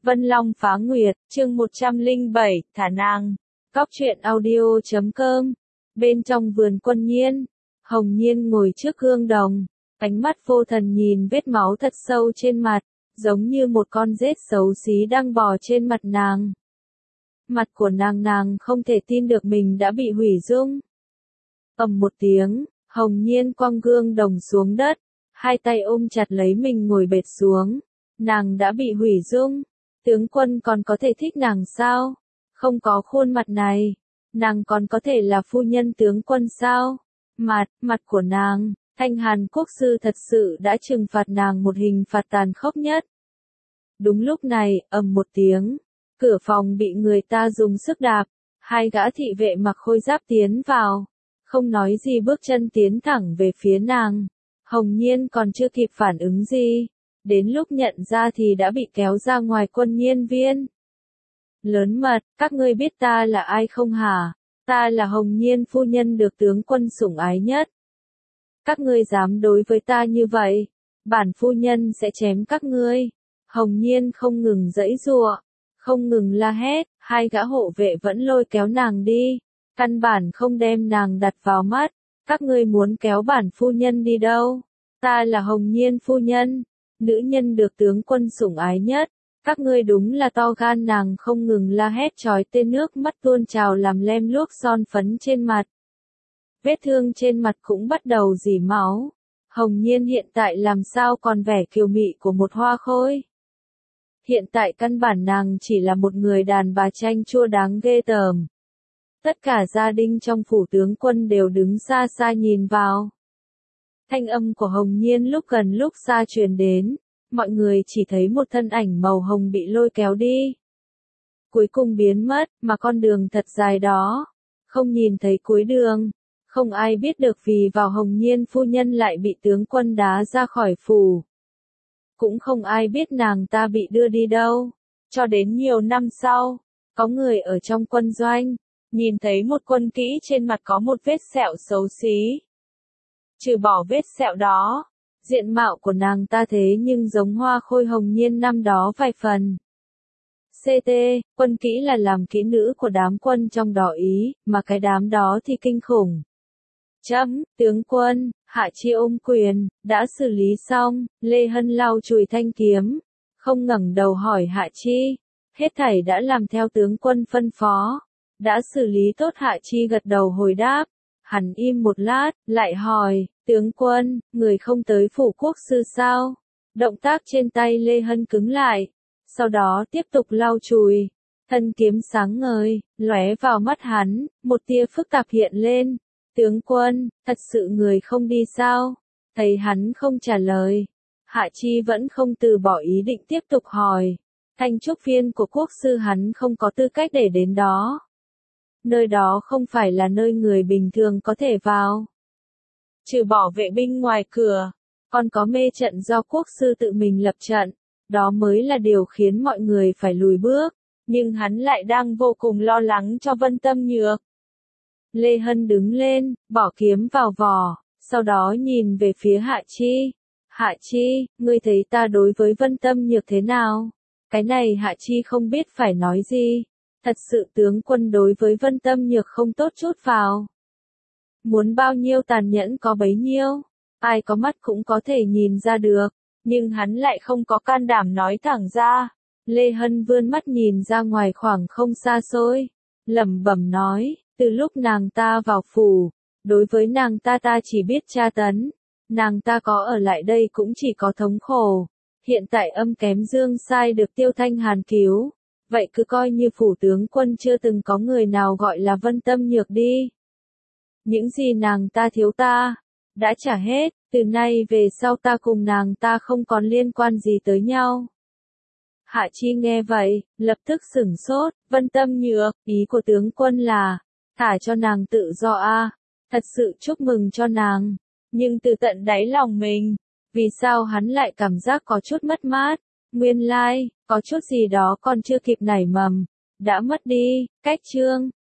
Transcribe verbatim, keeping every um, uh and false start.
Vân Long Phá Nguyệt, chương một trăm lẻ bảy, thả nàng. Cóc truyện audio chấm com. Bên trong vườn Quân Nhiên, Hồng Nhiên ngồi trước gương đồng, ánh mắt vô thần nhìn vết máu thật sâu trên mặt, giống như một con rết xấu xí đang bò trên mặt nàng. Mặt của nàng nàng không thể tin được mình đã bị hủy dung. Ầm một tiếng, Hồng Nhiên quăng gương đồng xuống đất, hai tay ôm chặt lấy mình ngồi bệt xuống. Nàng đã bị hủy dung. Tướng quân còn có thể thích nàng sao? Không có khuôn mặt này, nàng còn có thể là phu nhân tướng quân sao? Mặt, mặt của nàng, Thanh Hàn Quốc sư thật sự đã trừng phạt nàng một hình phạt tàn khốc nhất. Đúng lúc này, ầm một tiếng, cửa phòng bị người ta dùng sức đạp, hai gã thị vệ mặc khôi giáp tiến vào, không nói gì bước chân tiến thẳng về phía nàng. Hồng Nhiên còn chưa kịp phản ứng gì. Đến lúc nhận ra thì đã bị kéo ra ngoài Quân Nhiên viên. Lớn mật, các ngươi biết ta là ai không hả? Ta là Hồng Nhiên phu nhân được tướng quân sủng ái nhất. Các ngươi dám đối với ta như vậy, bản phu nhân sẽ chém các ngươi. Hồng Nhiên không ngừng giãy giụa, không ngừng la hét, hai gã hộ vệ vẫn lôi kéo nàng đi, căn bản không đem nàng đặt vào mắt. Các ngươi muốn kéo bản phu nhân đi đâu? Ta là Hồng Nhiên phu nhân, nữ nhân được tướng quân sủng ái nhất, các ngươi đúng là to gan. Nàng không ngừng la hét chói tên, nước mắt tuôn trào làm lem luốc son phấn trên mặt. Vết thương trên mặt cũng bắt đầu rỉ máu. Hồng Nhiên hiện tại làm sao còn vẻ kiều mị của một hoa khôi. Hiện tại căn bản nàng chỉ là một người đàn bà chanh chua đáng ghê tởm. Tất cả gia đình trong phủ tướng quân đều đứng xa xa nhìn vào. Thanh âm của Hồng Nhiên lúc gần lúc xa truyền đến, mọi người chỉ thấy một thân ảnh màu hồng bị lôi kéo đi. Cuối cùng biến mất, mà con đường thật dài đó, không nhìn thấy cuối đường. Không ai biết được vì vào Hồng Nhiên phu nhân lại bị tướng quân đá ra khỏi phủ. Cũng không ai biết nàng ta bị đưa đi đâu. Cho đến nhiều năm sau, có người ở trong quân doanh, nhìn thấy một quân kỹ trên mặt có một vết sẹo xấu xí. Trừ bỏ vết sẹo đó, diện mạo của nàng ta thế nhưng giống hoa khôi Hồng Nhiên năm đó vài phần. xê tê, quân kỹ là làm kỹ nữ của đám quân trong đỏ Ý, mà cái đám đó thì kinh khủng. Chấm, tướng quân, Hạ Chi ôm quyền, đã xử lý xong. Lê Hân lau chùi thanh kiếm, không ngẩng đầu hỏi Hạ Chi, hết thảy đã làm theo tướng quân phân phó, đã xử lý tốt. Hạ Chi gật đầu hồi đáp. Hắn im một lát, lại hỏi, tướng quân, người không tới phủ quốc sư sao? Động tác trên tay Lê Hân cứng lại, sau đó tiếp tục lau chùi. Thân kiếm sáng ngời, lóe vào mắt hắn, một tia phức tạp hiện lên. Tướng quân, thật sự người không đi sao? Thấy hắn không trả lời, Hạ Chi vẫn không từ bỏ ý định tiếp tục hỏi. Thanh trúc viên của quốc sư hắn không có tư cách để đến đó. Nơi đó không phải là nơi người bình thường có thể vào. Trừ bỏ vệ binh ngoài cửa, còn có mê trận do quốc sư tự mình lập trận, đó mới là điều khiến mọi người phải lùi bước, nhưng hắn lại đang vô cùng lo lắng cho Vân Tâm Nhược. Lê Hân đứng lên, bỏ kiếm vào vỏ, sau đó nhìn về phía Hạ Chi. Hạ Chi, ngươi thấy ta đối với Vân Tâm Nhược thế nào? Cái này Hạ Chi không biết phải nói gì. Thật sự tướng quân đối với Vân Tâm Nhược không tốt chút vào. Muốn bao nhiêu tàn nhẫn có bấy nhiêu, ai có mắt cũng có thể nhìn ra được, nhưng hắn lại không có can đảm nói thẳng ra. Lê Hân vươn mắt nhìn ra ngoài khoảng không xa xôi, lẩm bẩm nói, từ lúc nàng ta vào phủ, đối với nàng ta ta chỉ biết tra tấn, nàng ta có ở lại đây cũng chỉ có thống khổ. Hiện tại âm kém dương sai được Tiêu Thanh Hàn cứu. Vậy cứ coi như phủ tướng quân chưa từng có người nào gọi là Vân Tâm Nhược đi. Những gì nàng ta thiếu ta, đã trả hết, từ nay về sau ta cùng nàng ta không còn liên quan gì tới nhau. Hạ Chi nghe vậy, lập tức sửng sốt. Vân Tâm Nhược, ý của tướng quân là, thả cho nàng tự do a. À. Thật sự chúc mừng cho nàng, nhưng từ tận đáy lòng mình, vì sao hắn lại cảm giác có chút mất mát. Nguyên lai, like, có chút gì đó còn chưa kịp nảy mầm, đã mất đi. Cách chương